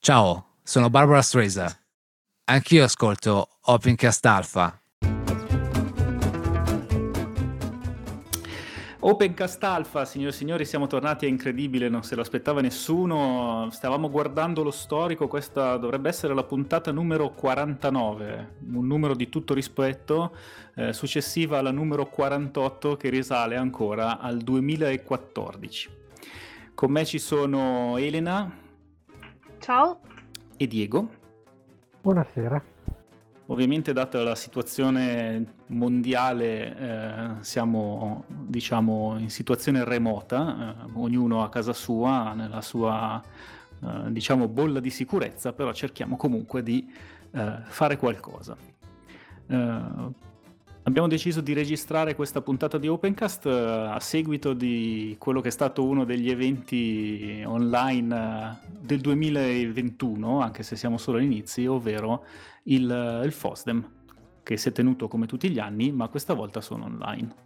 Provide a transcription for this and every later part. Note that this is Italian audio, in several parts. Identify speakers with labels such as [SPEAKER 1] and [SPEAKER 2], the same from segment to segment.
[SPEAKER 1] Ciao, sono Barbara Streisand. Anch'io ascolto Opencast Alpha.
[SPEAKER 2] Opencast Alpha, signore e signori, siamo tornati, è incredibile, non se lo aspettava nessuno. Stavamo guardando lo storico, questa dovrebbe essere la puntata numero 49, un numero di tutto rispetto, successiva alla numero 48 che risale ancora al 2014. Con me ci sono Elena.
[SPEAKER 3] Ciao.
[SPEAKER 2] E Diego.
[SPEAKER 4] Buonasera.
[SPEAKER 2] Ovviamente, data la situazione mondiale, siamo diciamo in situazione remota, ognuno a casa sua, nella sua diciamo bolla di sicurezza, però cerchiamo comunque di fare qualcosa. Abbiamo deciso di registrare questa puntata di Opencast a seguito di quello che è stato uno degli eventi online del 2021, anche se siamo solo all'inizio, ovvero il FOSDEM, che si è tenuto come tutti gli anni, ma questa volta sono online.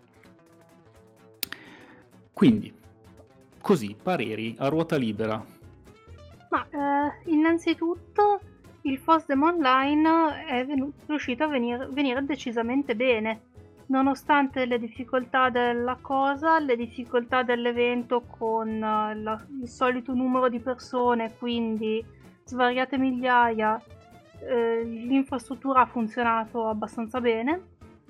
[SPEAKER 2] Quindi, così, pareri a ruota libera.
[SPEAKER 3] Ma innanzitutto il FOSDEM online è riuscito a venire decisamente bene, nonostante le difficoltà della cosa, le difficoltà dell'evento con il solito numero di persone, quindi svariate migliaia. L'infrastruttura ha funzionato abbastanza bene.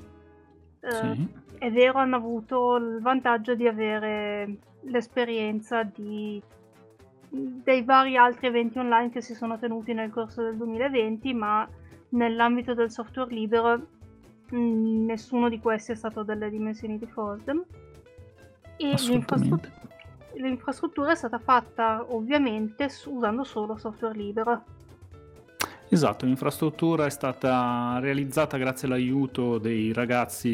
[SPEAKER 2] Sì.
[SPEAKER 3] È vero, hanno avuto il vantaggio di avere l'esperienza dei vari altri eventi online che si sono tenuti nel corso del 2020, ma nell'ambito del software libero nessuno di questi è stato delle dimensioni di FOSDEM, e l'infrastruttura è stata fatta ovviamente usando solo software libero.
[SPEAKER 2] Esatto, l'infrastruttura è stata realizzata grazie all'aiuto dei ragazzi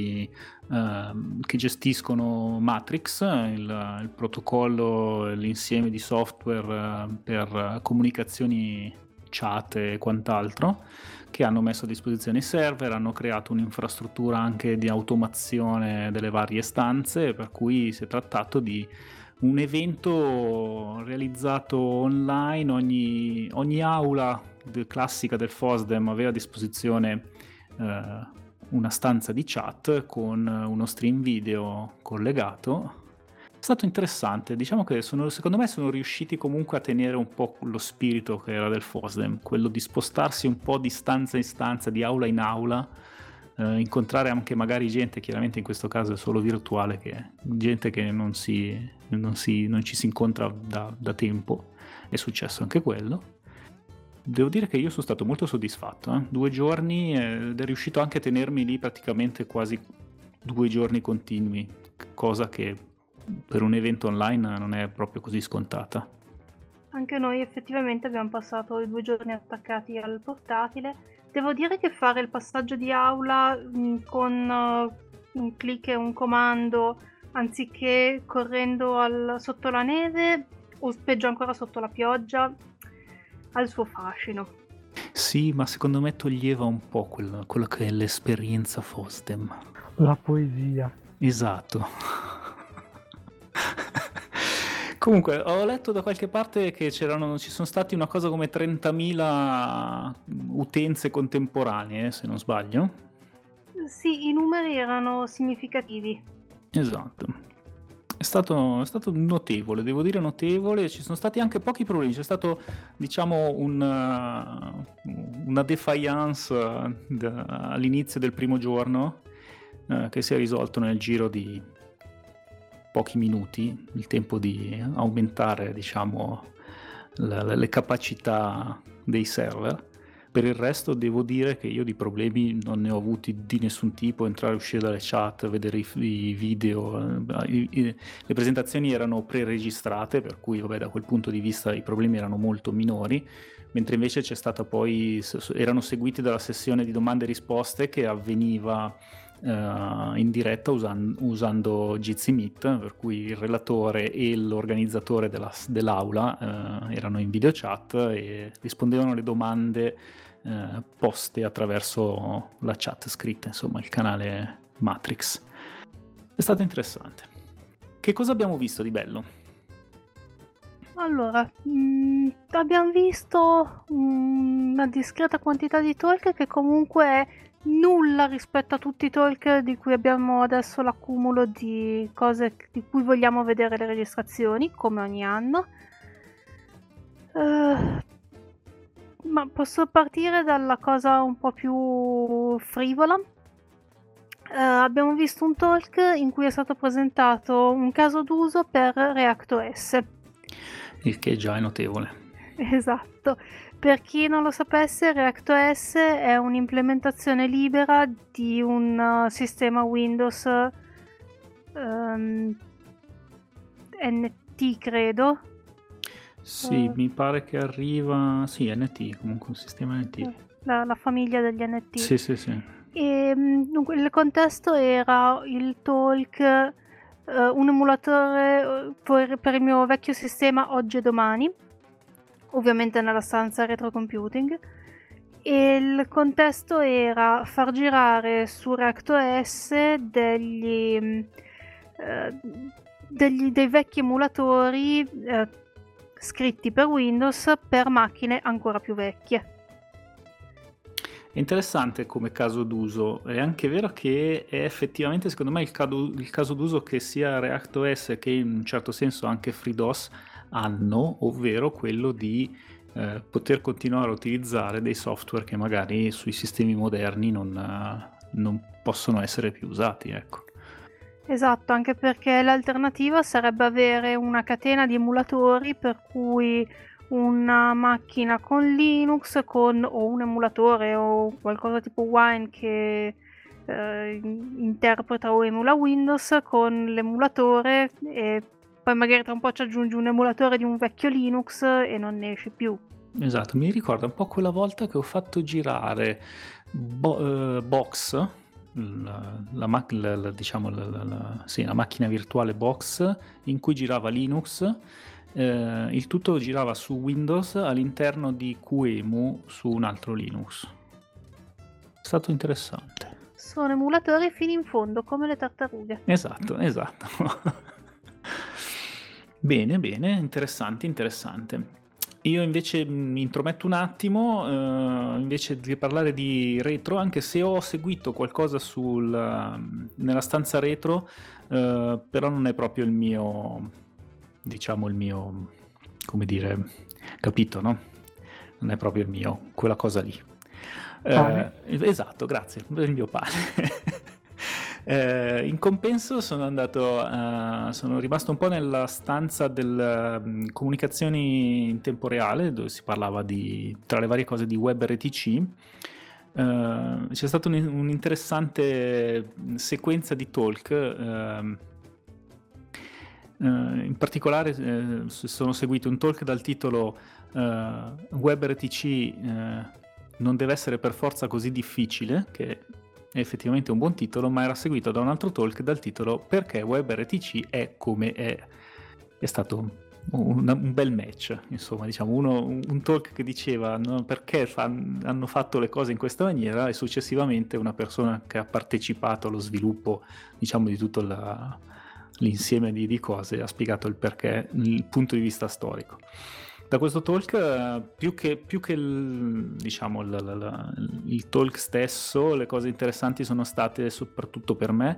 [SPEAKER 2] che gestiscono Matrix, il protocollo, l'insieme di software per comunicazioni chat e quant'altro, che hanno messo a disposizione i server, hanno creato un'infrastruttura anche di automazione delle varie stanze, per cui si è trattato di un evento realizzato online. Ogni aula classica del FOSDEM aveva a disposizione una stanza di chat con uno stream video collegato. È stato interessante, diciamo che secondo me sono riusciti comunque a tenere un po' lo spirito che era del FOSDEM, quello di spostarsi un po' di stanza in stanza, di aula in aula, incontrare anche magari gente, chiaramente in questo caso è solo virtuale, gente che non ci si incontra da tempo. È successo anche quello. Devo dire che io sono stato molto soddisfatto, 2 giorni, ed è riuscito anche a tenermi lì praticamente quasi 2 giorni continui, cosa che per un evento online non è proprio così scontata.
[SPEAKER 3] Anche noi effettivamente abbiamo passato i 2 giorni attaccati al portatile. Devo dire che fare il passaggio di aula con un click e un comando, anziché correndo sotto la neve o peggio ancora sotto la pioggia, ha il suo fascino.
[SPEAKER 2] Sì, ma secondo me toglieva un po' quello che è l'esperienza FOSDEM.
[SPEAKER 4] La poesia.
[SPEAKER 2] Esatto. Comunque, ho letto da qualche parte che ci sono stati una cosa come 30.000 utenze contemporanee, se non sbaglio.
[SPEAKER 3] Sì, i numeri erano significativi.
[SPEAKER 2] Esatto. È stato notevole, devo dire notevole. Ci sono stati anche pochi problemi. C'è stato, diciamo, una defiance all'inizio del primo giorno che si è risolto nel giro di pochi minuti, il tempo di aumentare, diciamo, le capacità dei server. Per il resto devo dire che io di problemi non ne ho avuti di nessun tipo, entrare e uscire dalle chat, vedere i video, le presentazioni erano pre-registrate, per cui vabbè, da quel punto di vista i problemi erano molto minori, mentre invece c'è stata poi, erano seguiti dalla sessione di domande e risposte che avveniva in diretta usando Jitsi Meet, per cui il relatore e l'organizzatore dell'aula erano in video chat e rispondevano alle domande poste attraverso la chat scritta, insomma il canale Matrix. È stato interessante. Che cosa abbiamo visto di bello?
[SPEAKER 3] Allora, abbiamo visto una discreta quantità di talk che comunque è nulla rispetto a tutti i talk di cui abbiamo adesso l'accumulo di cose di cui vogliamo vedere le registrazioni, come ogni anno. Ma posso partire dalla cosa un po' più frivola. Abbiamo visto un talk in cui è stato presentato un caso d'uso per ReactOS.
[SPEAKER 2] Il che già è notevole.
[SPEAKER 3] Esatto. Per chi non lo sapesse, ReactOS è un'implementazione libera di un sistema Windows NT, credo.
[SPEAKER 2] Sì, mi pare che arriva... Sì, NT, comunque un sistema NT.
[SPEAKER 3] La famiglia degli NT.
[SPEAKER 2] Sì.
[SPEAKER 3] E dunque il contesto era il talk, un emulatore per il mio vecchio sistema oggi e domani, ovviamente nella stanza retro computing, e il contesto era far girare su ReactOS dei vecchi emulatori scritti per Windows per macchine ancora più vecchie.
[SPEAKER 2] È interessante come caso d'uso, è anche vero che è effettivamente secondo me il caso d'uso che sia ReactOS che in un certo senso anche FreeDOS hanno, ovvero quello di poter continuare a utilizzare dei software che magari sui sistemi moderni non possono essere più usati, ecco.
[SPEAKER 3] Esatto, anche perché l'alternativa sarebbe avere una catena di emulatori per cui una macchina con Linux o un emulatore o qualcosa tipo Wine che interpreta o emula Windows con l'emulatore, e poi magari tra un po' ci aggiungi un emulatore di un vecchio Linux e non ne esci più.
[SPEAKER 2] Esatto, mi ricorda un po' quella volta che ho fatto girare Box, la macchina virtuale Box in cui girava Linux. Il tutto girava su Windows all'interno di QEMU su un altro Linux. È stato interessante.
[SPEAKER 3] Sono emulatori fino in fondo, come le tartarughe.
[SPEAKER 2] Esatto. Bene, interessante. Io invece mi intrometto un attimo, invece di parlare di retro, anche se ho seguito qualcosa nella stanza retro, però non è proprio il mio, come dire, capito, no? Non è proprio il mio, quella cosa lì. Esatto, grazie, il mio pane. In compenso sono rimasto un po' nella stanza delle comunicazioni in tempo reale, dove si parlava tra le varie cose di WebRTC. C'è stata un'interessante sequenza di talk. In particolare sono seguito un talk dal titolo WebRTC non deve essere per forza così difficile, che è effettivamente un buon titolo, ma era seguito da un altro talk dal titolo Perché WebRTC è come è. È stato un bel match, insomma, diciamo un talk che diceva perché hanno fatto le cose in questa maniera, e successivamente una persona che ha partecipato allo sviluppo, diciamo, di tutto l'insieme di cose ha spiegato il perché, il punto di vista storico. Da questo talk, più che il talk stesso, le cose interessanti sono state, soprattutto per me,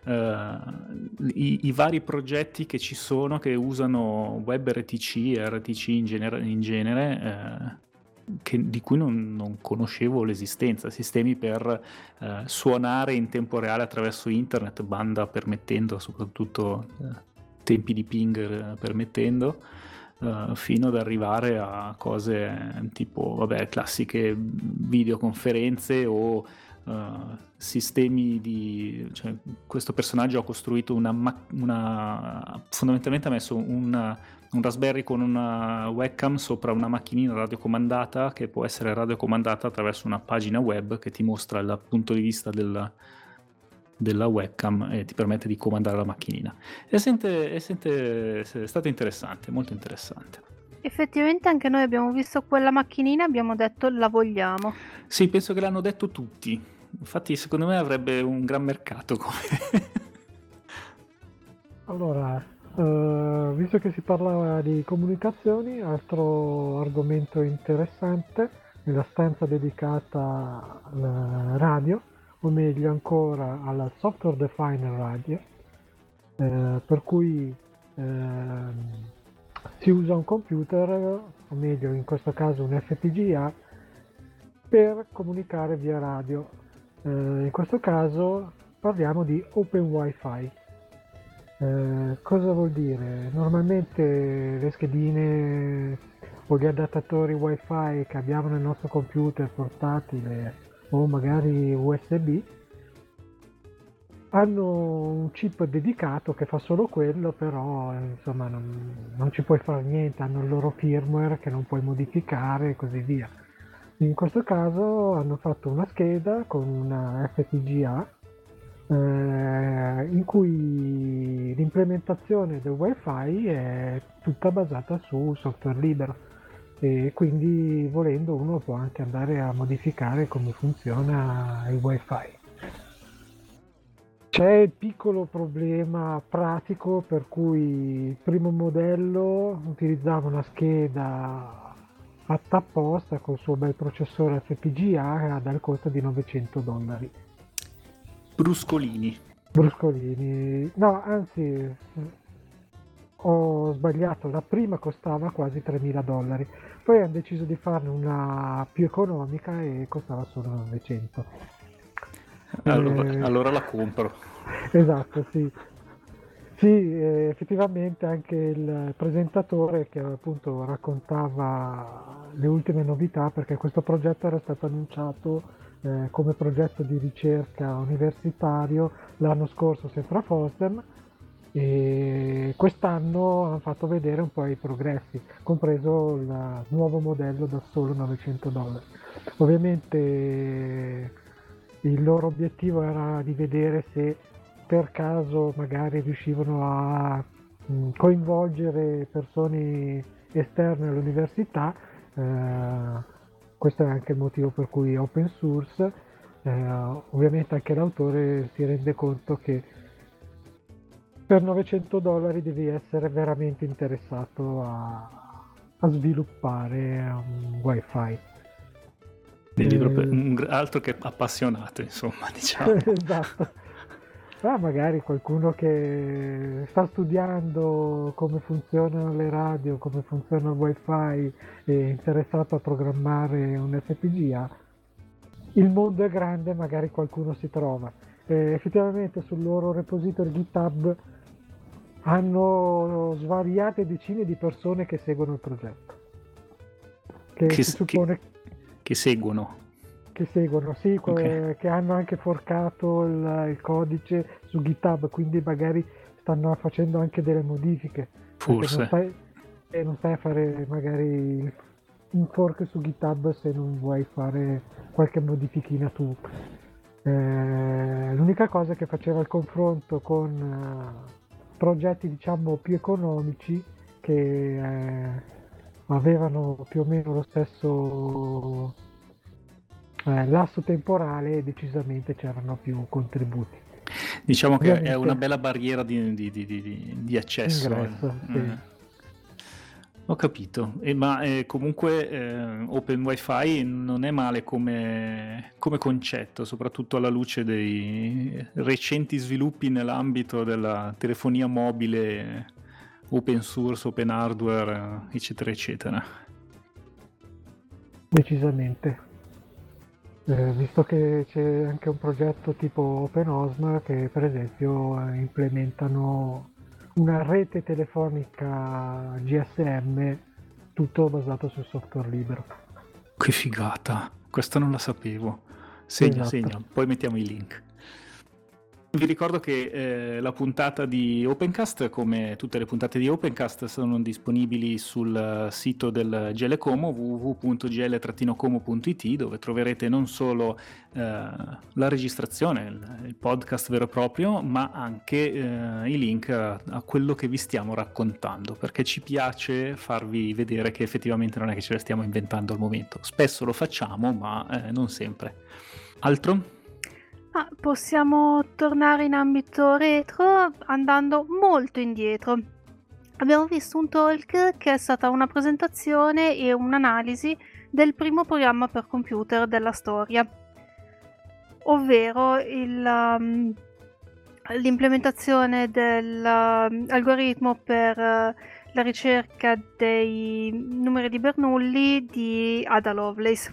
[SPEAKER 2] i vari progetti che ci sono che usano WebRTC e RTC in genere, di cui non conoscevo l'esistenza, sistemi per suonare in tempo reale attraverso internet, banda permettendo, soprattutto tempi di ping permettendo, fino ad arrivare a cose tipo, classiche videoconferenze o sistemi cioè, questo personaggio ha costruito fondamentalmente ha messo un Raspberry con una webcam sopra una macchinina radiocomandata, che può essere radiocomandata attraverso una pagina web che ti mostra il punto di vista della webcam e ti permette di comandare la macchinina. È stato interessante, molto interessante.
[SPEAKER 3] Effettivamente anche noi abbiamo visto quella macchinina e abbiamo detto la vogliamo.
[SPEAKER 2] Sì, penso che l'hanno detto tutti. Infatti secondo me avrebbe un gran mercato come...
[SPEAKER 4] Allora, Visto che si parlava di comunicazioni, altro argomento interessante, nella stanza dedicata alla radio, o meglio ancora alla software defined radio, per cui si usa un computer, o meglio in questo caso un FPGA, per comunicare via radio. In questo caso parliamo di Open Wi-Fi. Cosa vuol dire? Normalmente le schedine o gli adattatori Wi-Fi che abbiamo nel nostro computer portatile o magari USB hanno un chip dedicato che fa solo quello, però insomma non ci puoi fare niente, hanno il loro firmware che non puoi modificare e così via. In questo caso hanno fatto una scheda con una FPGA in cui l'implementazione del Wi-Fi è tutta basata su software libero e quindi volendo uno può anche andare a modificare come funziona il Wi-Fi. C'è il piccolo problema pratico per cui il primo modello utilizzava una scheda fatta apposta col suo bel processore FPGA dal costo di $900. Bruscolini. No, anzi, ho sbagliato, la prima costava quasi $3.000, poi hanno deciso di farne una più economica e costava solo 900.
[SPEAKER 2] Allora la compro.
[SPEAKER 4] Esatto, sì. Sì, effettivamente anche il presentatore che appunto raccontava le ultime novità, perché questo progetto era stato annunciato come progetto di ricerca universitario l'anno scorso sempre a FOSDEM e quest'anno hanno fatto vedere un po' i progressi, compreso il nuovo modello da solo $900. Ovviamente il loro obiettivo era di vedere se per caso magari riuscivano a coinvolgere persone esterne all'università. Questo è anche il motivo per cui è open source. Ovviamente anche l'autore si rende conto che per $900 devi essere veramente interessato a sviluppare un Wi-Fi.
[SPEAKER 2] Altro che appassionato, insomma, diciamo.
[SPEAKER 4] Esatto. Magari qualcuno che sta studiando come funzionano le radio, come funziona il Wi-Fi, è interessato a programmare un FPGA. Il mondo è grande, magari qualcuno si trova. Effettivamente sul loro repository GitHub hanno svariate decine di persone che seguono il progetto.
[SPEAKER 2] Che seguono.
[SPEAKER 4] Che seguono, sì,
[SPEAKER 2] Okay.
[SPEAKER 4] che hanno anche forcato il codice su GitHub, quindi magari stanno facendo anche delle modifiche.
[SPEAKER 2] Forse.
[SPEAKER 4] Non stai a fare magari un fork su GitHub se non vuoi fare qualche modifichina tu. L'unica cosa che faceva il confronto con progetti diciamo più economici che avevano più o meno lo stesso lasso temporale, decisamente c'erano più contributi.
[SPEAKER 2] Diciamo che
[SPEAKER 4] Ovviamente,
[SPEAKER 2] è una bella barriera di accesso.
[SPEAKER 4] ingresso, sì.
[SPEAKER 2] Ho capito, ma comunque Open Wi-Fi non è male come concetto, soprattutto alla luce dei recenti sviluppi nell'ambito della telefonia mobile, open source, open hardware, eccetera, eccetera.
[SPEAKER 4] Decisamente. Visto che c'è anche un progetto tipo OpenOSM che per esempio implementano una rete telefonica GSM tutto basato sul software libero.
[SPEAKER 2] Che figata, questa non la sapevo. Segna, poi mettiamo i link. Vi ricordo che la puntata di Opencast, come tutte le puntate di Opencast, sono disponibili sul sito del GL Como, www.gl-como.it, dove troverete non solo la registrazione, il podcast vero e proprio, ma anche i link a quello che vi stiamo raccontando, perché ci piace farvi vedere che effettivamente non è che ce la stiamo inventando al momento. Spesso lo facciamo, ma non sempre. Altro?
[SPEAKER 3] Possiamo tornare in ambito retro andando molto indietro. abbiamo visto un talk che è stata una presentazione e un'analisi del primo programma per computer della storia, ovvero l'implementazione dell'algoritmo per la ricerca dei numeri di Bernoulli di Ada Lovelace.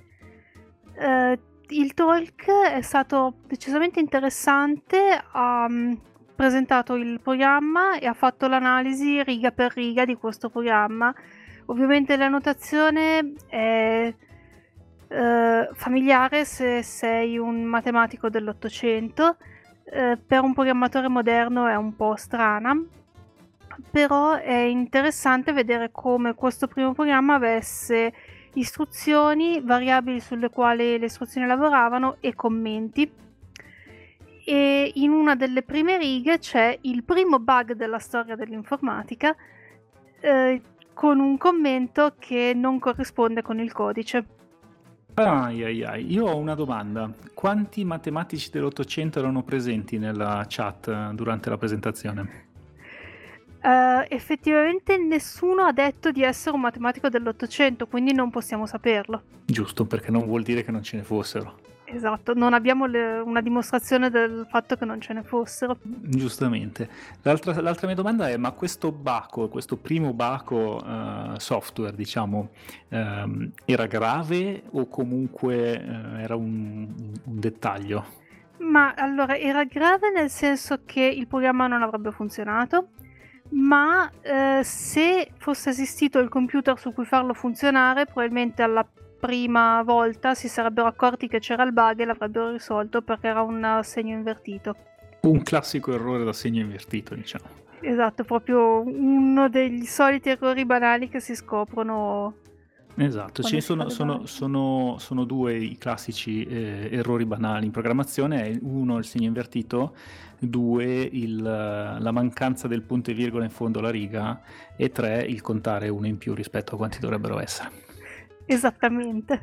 [SPEAKER 3] Il talk è stato decisamente interessante, ha presentato il programma e ha fatto l'analisi riga per riga di questo programma. Ovviamente la notazione è familiare se sei un matematico dell'Ottocento, per un programmatore moderno è un po' strana, però è interessante vedere come questo primo programma avesse istruzioni, variabili sulle quali le istruzioni lavoravano e commenti. E in una delle prime righe c'è il primo bug della storia dell'informatica, con un commento che non corrisponde con il codice.
[SPEAKER 2] Io ho una domanda. Quanti matematici dell'Ottocento erano presenti nella chat durante la presentazione?
[SPEAKER 3] Effettivamente nessuno ha detto di essere un matematico dell'Ottocento, quindi non possiamo saperlo.
[SPEAKER 2] Giusto, perché non vuol dire che non ce ne fossero.
[SPEAKER 3] Esatto, non abbiamo una dimostrazione del fatto che non ce ne fossero.
[SPEAKER 2] Giustamente. L'altra mia domanda è, ma questo primo baco software, diciamo, era grave o comunque era un dettaglio?
[SPEAKER 3] Ma allora, era grave nel senso che il programma non avrebbe funzionato, ma se fosse esistito il computer su cui farlo funzionare, probabilmente alla prima volta si sarebbero accorti che c'era il bug e l'avrebbero risolto, perché era un segno invertito.
[SPEAKER 2] Un classico errore da segno invertito, diciamo.
[SPEAKER 3] Esatto, proprio uno degli soliti errori banali che si scoprono.
[SPEAKER 2] Esatto, ce ne sono due i classici errori banali in programmazione: uno il segno invertito, due la mancanza del punto e virgola in fondo alla riga, e tre il contare uno in più rispetto a quanti dovrebbero essere.
[SPEAKER 3] Esattamente.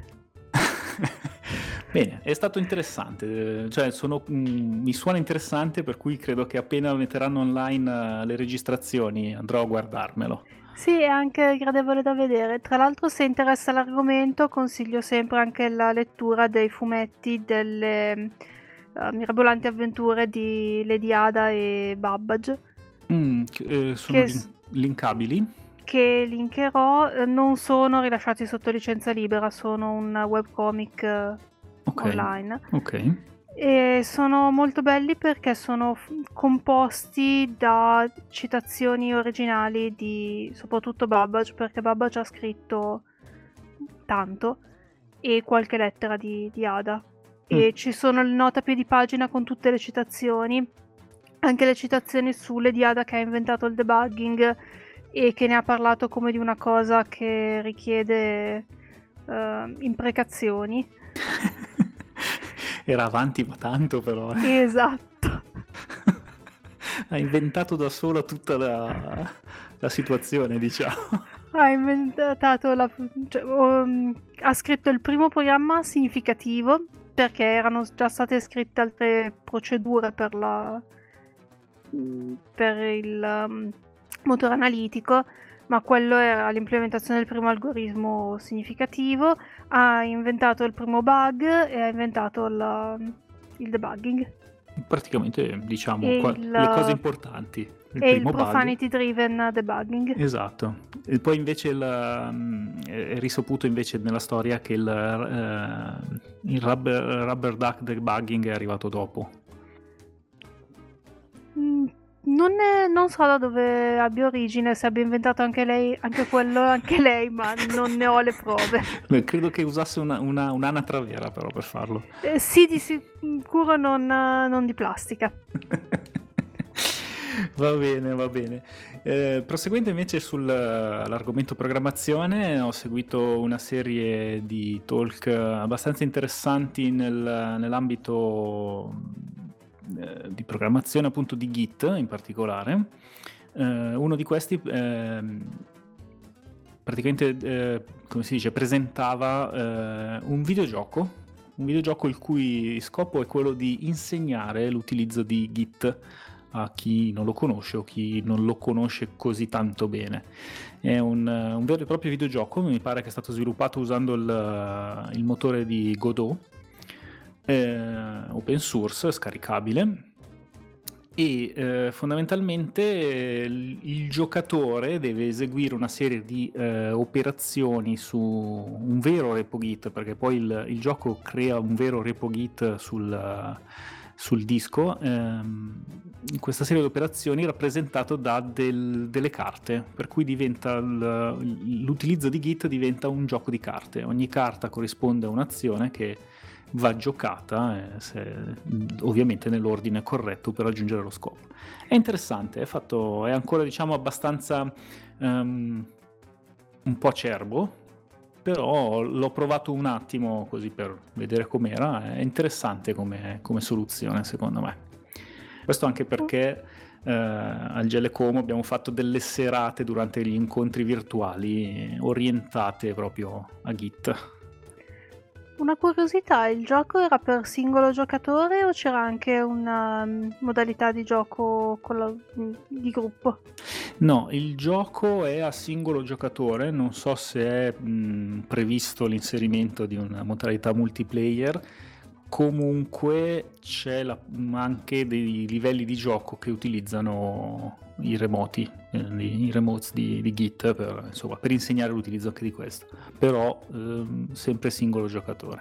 [SPEAKER 2] Bene, è stato interessante, cioè mi suona interessante, per cui credo che appena metteranno online le registrazioni andrò a guardarmelo.
[SPEAKER 3] Sì, è anche gradevole da vedere. Tra l'altro, se interessa l'argomento, consiglio sempre anche la lettura dei fumetti delle mirabolanti avventure di Lady Ada e Babbage.
[SPEAKER 2] Sono linkabili?
[SPEAKER 3] Che linkerò, non sono rilasciati sotto licenza libera, sono un webcomic online.
[SPEAKER 2] Ok.
[SPEAKER 3] E sono molto belli perché sono composti da citazioni originali soprattutto Babbage, perché Babbage ha scritto tanto, e qualche lettera di Ada. E ci sono le note a piedi pagina con tutte le citazioni, anche le citazioni sulle di Ada che ha inventato il debugging e che ne ha parlato come di una cosa che richiede imprecazioni.
[SPEAKER 2] Era avanti ma tanto, però.
[SPEAKER 3] Esatto.
[SPEAKER 2] Ha inventato da sola tutta la situazione, diciamo.
[SPEAKER 3] Ha inventato ha scritto il primo programma significativo, perché erano già state scritte altre procedure per il motore analitico, ma quello era l'implementazione del primo algoritmo significativo. Ha inventato il primo bug e ha inventato il debugging.
[SPEAKER 2] Praticamente, diciamo, le cose importanti.
[SPEAKER 3] Il profanity driven debugging.
[SPEAKER 2] Esatto. E poi invece è risaputo invece nella storia che il rubber duck debugging è arrivato dopo.
[SPEAKER 3] Non so da dove abbia origine, se abbia inventato anche lei, ma non ne ho le prove.
[SPEAKER 2] Credo che usasse un'anatra vera, però, per farlo.
[SPEAKER 3] Sì, di sicuro non di plastica.
[SPEAKER 2] Va bene. Proseguendo invece sull'argomento programmazione, ho seguito una serie di talk abbastanza interessanti nell'ambito di programmazione, appunto di Git in particolare. Uno di questi praticamente come si dice, presentava un videogioco il cui scopo è quello di insegnare l'utilizzo di Git a chi non lo conosce o chi non lo conosce così tanto bene. È un vero e proprio videogioco, mi pare che è stato sviluppato usando il motore di Godot, open source, scaricabile, e fondamentalmente il giocatore deve eseguire una serie di operazioni su un vero repo Git, perché poi il gioco crea un vero repo Git sul disco, in questa serie di operazioni rappresentato da delle carte, per cui diventa l'utilizzo di Git diventa un gioco di carte. Ogni carta corrisponde a un'azione che va giocata, ovviamente nell'ordine corretto per raggiungere lo scopo. È interessante, è ancora diciamo abbastanza un po' acerbo, però l'ho provato un attimo così per vedere com'era. È interessante come soluzione, secondo me. Questo anche perché al GL Como abbiamo fatto delle serate durante gli incontri virtuali orientate proprio a Git.
[SPEAKER 3] Una curiosità, il gioco era per singolo giocatore o c'era anche una modalità di gioco di gruppo?
[SPEAKER 2] No, il gioco è a singolo giocatore, non so se è previsto l'inserimento di una modalità multiplayer. Comunque c'è anche dei livelli di gioco che utilizzano i remoti, i remotes di Git per insegnare l'utilizzo anche di questo, però sempre singolo giocatore.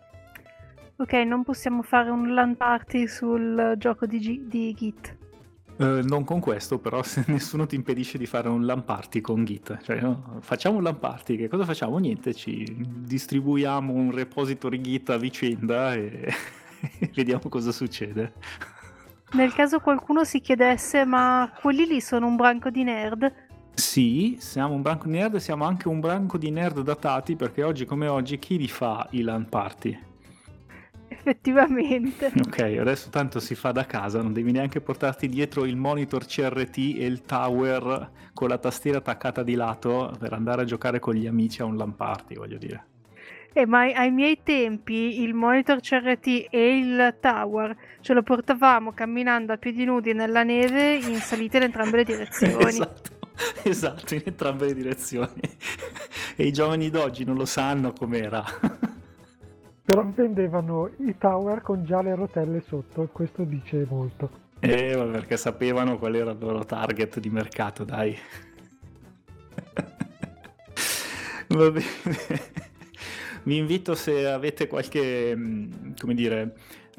[SPEAKER 3] Ok, non possiamo fare un LAN party sul gioco di Git.
[SPEAKER 2] Non con questo, però se nessuno ti impedisce di fare un LAN party con Git, cioè no? Facciamo un LAN party, che cosa facciamo? Niente, ci distribuiamo un repository Git a vicenda e vediamo cosa succede.
[SPEAKER 3] Nel caso qualcuno si chiedesse, ma quelli lì sono un branco di nerd?
[SPEAKER 2] Sì, siamo un branco di nerd, siamo anche un branco di nerd datati, perché oggi come oggi chi li fa i LAN party?
[SPEAKER 3] Effettivamente.
[SPEAKER 2] Ok, adesso tanto si fa da casa, non devi neanche portarti dietro il monitor CRT e il tower con la tastiera attaccata di lato per andare a giocare con gli amici a un LAN party, voglio dire.
[SPEAKER 3] Ma ai miei tempi il monitor CRT e il tower ce lo portavamo camminando a piedi nudi nella neve in salita in entrambe le direzioni.
[SPEAKER 2] Esatto, in entrambe le direzioni. E i giovani d'oggi non lo sanno com'era.
[SPEAKER 4] Però vendevano i tower con già le rotelle sotto, e questo dice molto.
[SPEAKER 2] Ma perché sapevano qual era il loro target di mercato, dai. Va bene. Vi invito, se avete qualche, come dire,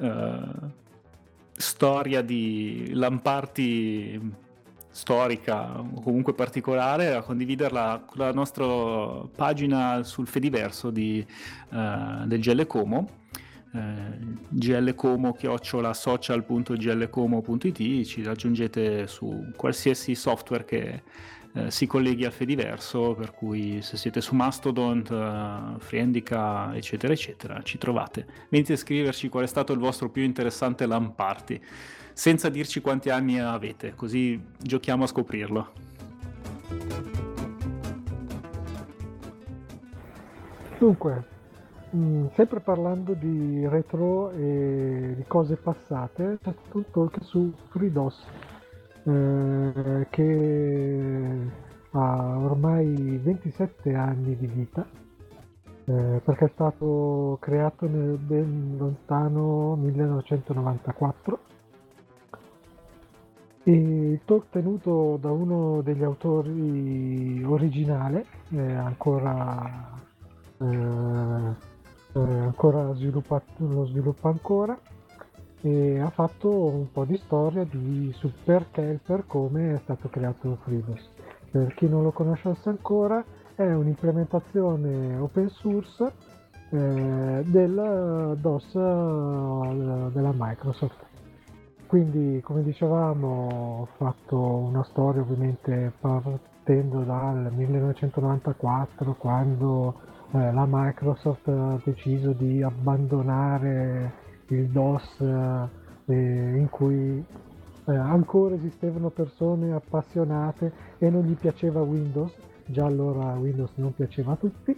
[SPEAKER 2] storia di LAN party storica o comunque particolare, a condividerla con la nostra pagina sul Fediverso del GL Como, glcomo@social.glcomo.it. Ci raggiungete su qualsiasi software che si colleghi al Fediverso, per cui se siete su Mastodon, Friendica, eccetera eccetera, ci trovate. Venite a scriverci qual è stato il vostro più interessante LAN party, senza dirci quanti anni avete, così giochiamo a scoprirlo.
[SPEAKER 4] Dunque, sempre parlando di retro e di cose passate, c'è stato un talk su FreeDOS, che ha ormai 27 anni di vita, perché è stato creato nel ben lontano 1994, e il talk tenuto da uno degli autori originale, ancora lo sviluppa ancora, e ha fatto un po' di storia sul perché e per come è stato creato FreeDOS. Per chi non lo conoscesse ancora, è un'implementazione open source del DOS della Microsoft. Quindi, come dicevamo, ho fatto una storia ovviamente partendo dal 1994, quando la Microsoft ha deciso di abbandonare il DOS, in cui ancora esistevano persone appassionate e non gli piaceva Windows. Già allora Windows non piaceva a tutti,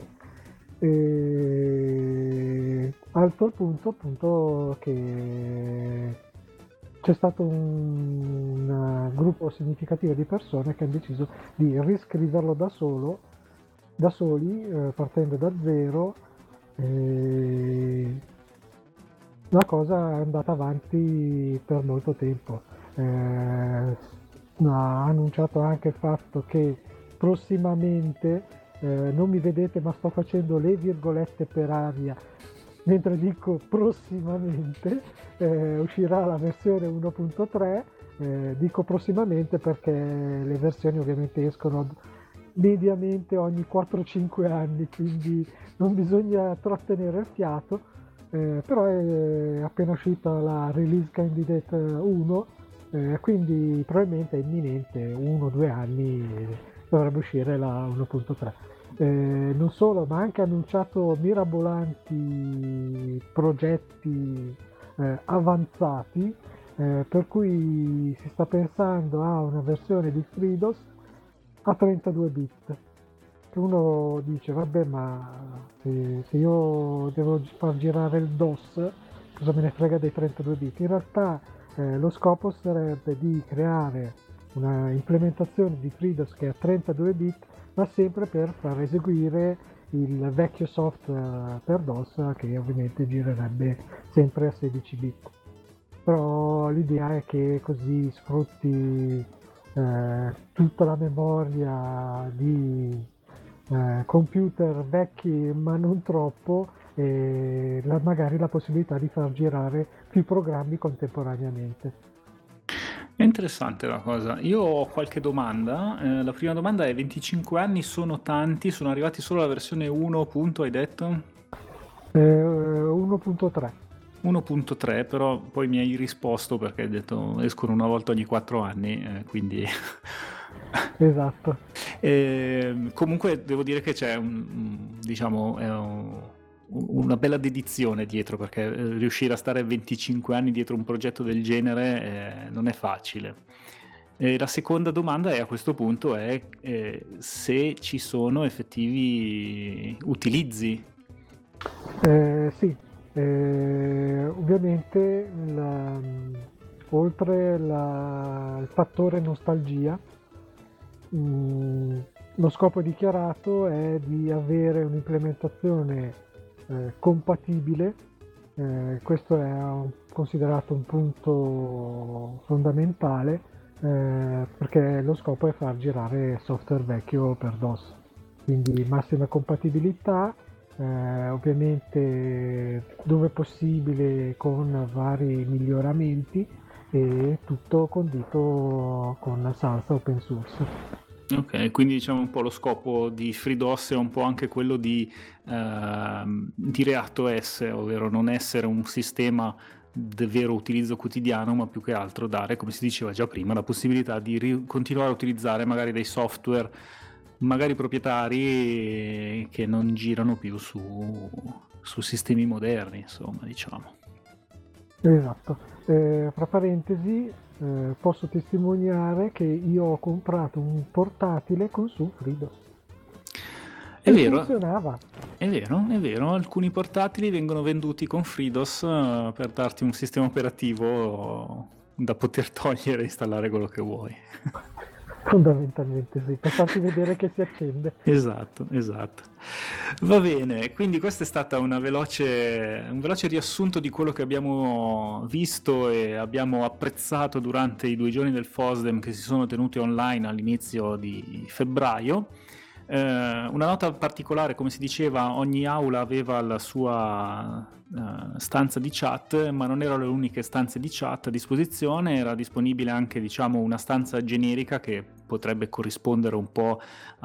[SPEAKER 4] al tal punto appunto che c'è stato un gruppo significativo di persone che hanno deciso di riscriverlo da soli, partendo da zero. E la cosa è andata avanti per molto tempo. Ha annunciato anche il fatto che prossimamente, non mi vedete ma sto facendo le virgolette per aria mentre dico prossimamente, uscirà la versione 1.3. Dico prossimamente perché le versioni ovviamente escono mediamente ogni 4-5 anni, quindi non bisogna trattenere il fiato. Però è appena uscita la release candidate 1, quindi probabilmente è imminente, 1-2 anni dovrebbe uscire la 1.3. Non solo, ma ha anche annunciato mirabolanti progetti avanzati, per cui si sta pensando a una versione di FreeDOS a 32 bit. Che uno dice, vabbè, ma se io devo far girare il DOS, cosa me ne frega dei 32 bit? In realtà lo scopo sarebbe di creare una implementazione di FreeDOS che è a 32 bit, ma sempre per far eseguire il vecchio software per DOS, che ovviamente girerebbe sempre a 16 bit. Però l'idea è che così sfrutti tutta la memoria di computer vecchi ma non troppo, e magari la possibilità di far girare più programmi contemporaneamente.
[SPEAKER 2] È interessante la cosa. Io ho qualche domanda. La prima domanda è: 25 anni sono tanti? Sono arrivati solo alla versione 1. Hai detto?
[SPEAKER 4] 1.3.
[SPEAKER 2] 1.3, però poi mi hai risposto perché hai detto escono una volta ogni 4 anni, quindi
[SPEAKER 4] Esatto.
[SPEAKER 2] comunque devo dire che c'è una bella dedizione dietro, perché riuscire a stare 25 anni dietro un progetto del genere non è facile. La seconda domanda è, a questo punto, è se ci sono effettivi utilizzi.
[SPEAKER 4] Sì, ovviamente oltre il fattore nostalgia, lo scopo dichiarato è di avere un'implementazione compatibile. Questo è considerato un punto fondamentale, perché lo scopo è far girare software vecchio per DOS, quindi massima compatibilità, ovviamente dove possibile con vari miglioramenti, e tutto condito con salsa open source.
[SPEAKER 2] Ok, quindi diciamo un po' lo scopo di FreeDOS è un po' anche quello di ReactOS, ovvero non essere un sistema di vero utilizzo quotidiano, ma più che altro dare, come si diceva già prima, la possibilità di continuare a utilizzare magari dei software magari proprietari che non girano più su sistemi moderni, insomma, diciamo.
[SPEAKER 4] Esatto. Fra parentesi, posso testimoniare che io ho comprato un portatile con su FreeDOS.
[SPEAKER 2] È vero,
[SPEAKER 4] funzionava.
[SPEAKER 2] è vero, alcuni portatili vengono venduti con FreeDOS per darti un sistema operativo da poter togliere e installare quello che vuoi.
[SPEAKER 4] Fondamentalmente sì, per farti vedere che si accende.
[SPEAKER 2] Esatto. Va bene, quindi questo è stato un veloce riassunto di quello che abbiamo visto e abbiamo apprezzato durante i 2 giorni del FOSDEM che si sono tenuti online all'inizio di febbraio. Una nota particolare, come si diceva, ogni aula aveva la sua stanza di chat, ma non erano le uniche stanze di chat a disposizione, era disponibile anche, diciamo, una stanza generica che potrebbe corrispondere un po'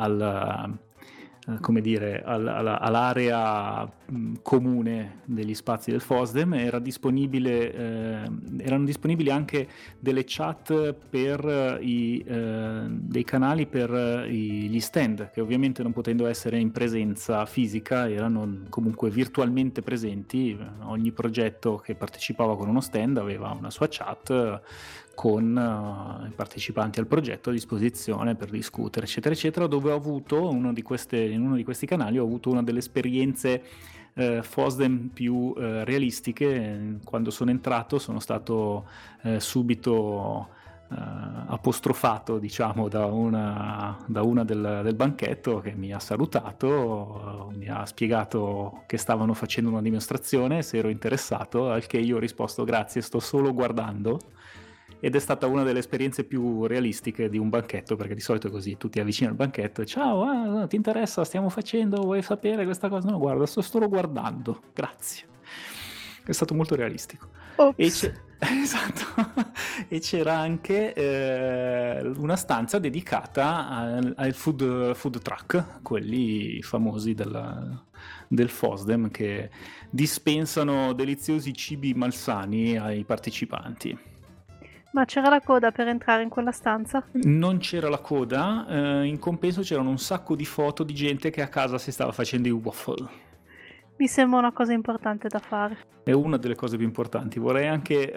[SPEAKER 2] all'area comune degli spazi del FOSDEM. Erano disponibili anche delle chat per dei canali per gli stand, che ovviamente, non potendo essere in presenza fisica, erano comunque virtualmente presenti. Ogni progetto che partecipava con uno stand aveva una sua chat con i partecipanti al progetto a disposizione per discutere, eccetera eccetera, dove ho avuto in uno di questi canali ho avuto una delle esperienze FOSDEM più realistiche. Quando sono entrato sono stato subito apostrofato, diciamo, da una del banchetto, che mi ha salutato, mi ha spiegato che stavano facendo una dimostrazione, se ero interessato, al che io ho risposto grazie, sto solo guardando. Ed è stata una delle esperienze più realistiche di un banchetto, perché di solito è così, tu ti avvicini al banchetto e ciao, ti interessa, stiamo facendo, vuoi sapere questa cosa? No, guarda, sto solo guardando, grazie. È stato molto realistico. Esatto. E c'era anche una stanza dedicata ai food truck, quelli famosi del FOSDEM, che dispensano deliziosi cibi malsani ai partecipanti.
[SPEAKER 3] Ma c'era la coda per entrare in quella stanza?
[SPEAKER 2] Non c'era la coda, in compenso c'erano un sacco di foto di gente che a casa si stava facendo i waffle.
[SPEAKER 3] Mi sembra una cosa importante da fare.
[SPEAKER 2] È una delle cose più importanti. Vorrei anche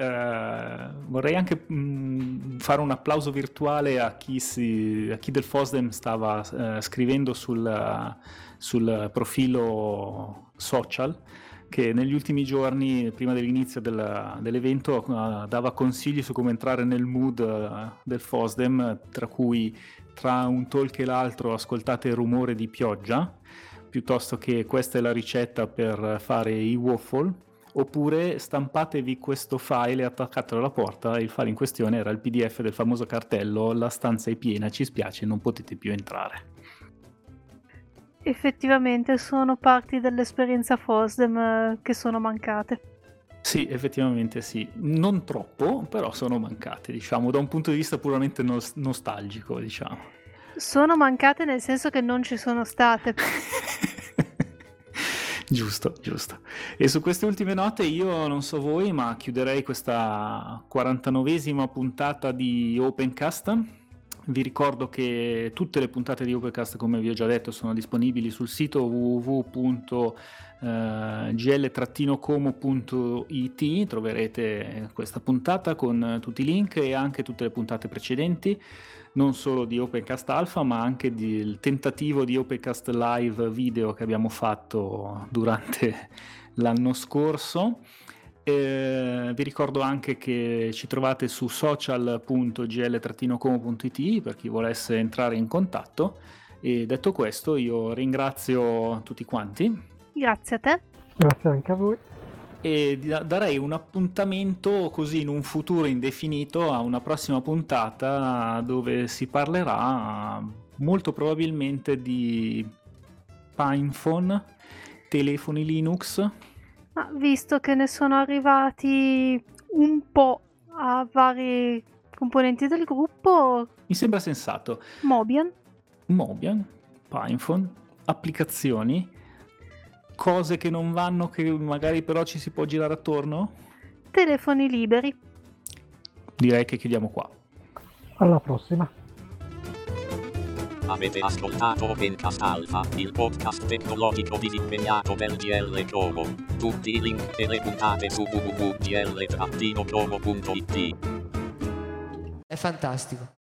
[SPEAKER 2] fare un applauso virtuale a chi del FOSDEM stava scrivendo sul profilo social, che negli ultimi giorni, prima dell'inizio dell'evento, dava consigli su come entrare nel mood del FOSDEM, tra cui tra un talk e l'altro ascoltate il rumore di pioggia, piuttosto che questa è la ricetta per fare i waffle, oppure stampatevi questo file e attaccatelo alla porta. Il file in questione era il PDF del famoso cartello "La stanza è piena, ci spiace, non potete più entrare".
[SPEAKER 3] Effettivamente sono parti dell'esperienza FOSDEM che sono mancate.
[SPEAKER 2] Sì, effettivamente sì. Non troppo, però sono mancate, diciamo, da un punto di vista puramente nostalgico, diciamo.
[SPEAKER 3] Sono mancate nel senso che non ci sono state.
[SPEAKER 2] Giusto. E su queste ultime note io non so voi, ma chiuderei questa 49esima puntata di Opencast. Vi ricordo che tutte le puntate di Opencast, come vi ho già detto, sono disponibili sul sito www.gl-como.it. Troverete questa puntata con tutti i link e anche tutte le puntate precedenti, non solo di Opencast Alpha, ma anche del tentativo di Opencast Live video che abbiamo fatto durante l'anno scorso. Vi ricordo anche che ci trovate su social.gl-como.it per chi volesse entrare in contatto. E detto questo, io ringrazio tutti quanti.
[SPEAKER 3] Grazie a te.
[SPEAKER 4] Grazie anche a voi.
[SPEAKER 2] E darei un appuntamento così in un futuro indefinito a una prossima puntata dove si parlerà molto probabilmente di PinePhone, telefoni Linux.
[SPEAKER 3] Ma visto che ne sono arrivati un po' a vari componenti del gruppo,
[SPEAKER 2] mi sembra sensato.
[SPEAKER 3] Mobian,
[SPEAKER 2] PinePhone, applicazioni, cose che non vanno, che magari però ci si può girare attorno.
[SPEAKER 3] telefoni liberi.
[SPEAKER 2] Direi che chiudiamo qua.
[SPEAKER 4] Alla prossima.
[SPEAKER 5] Avete ascoltato Opencast Alpha, il podcast tecnologico disimpegnato per GL Como. Tutti i link e le puntate su www.gl-como.it.
[SPEAKER 6] È fantastico.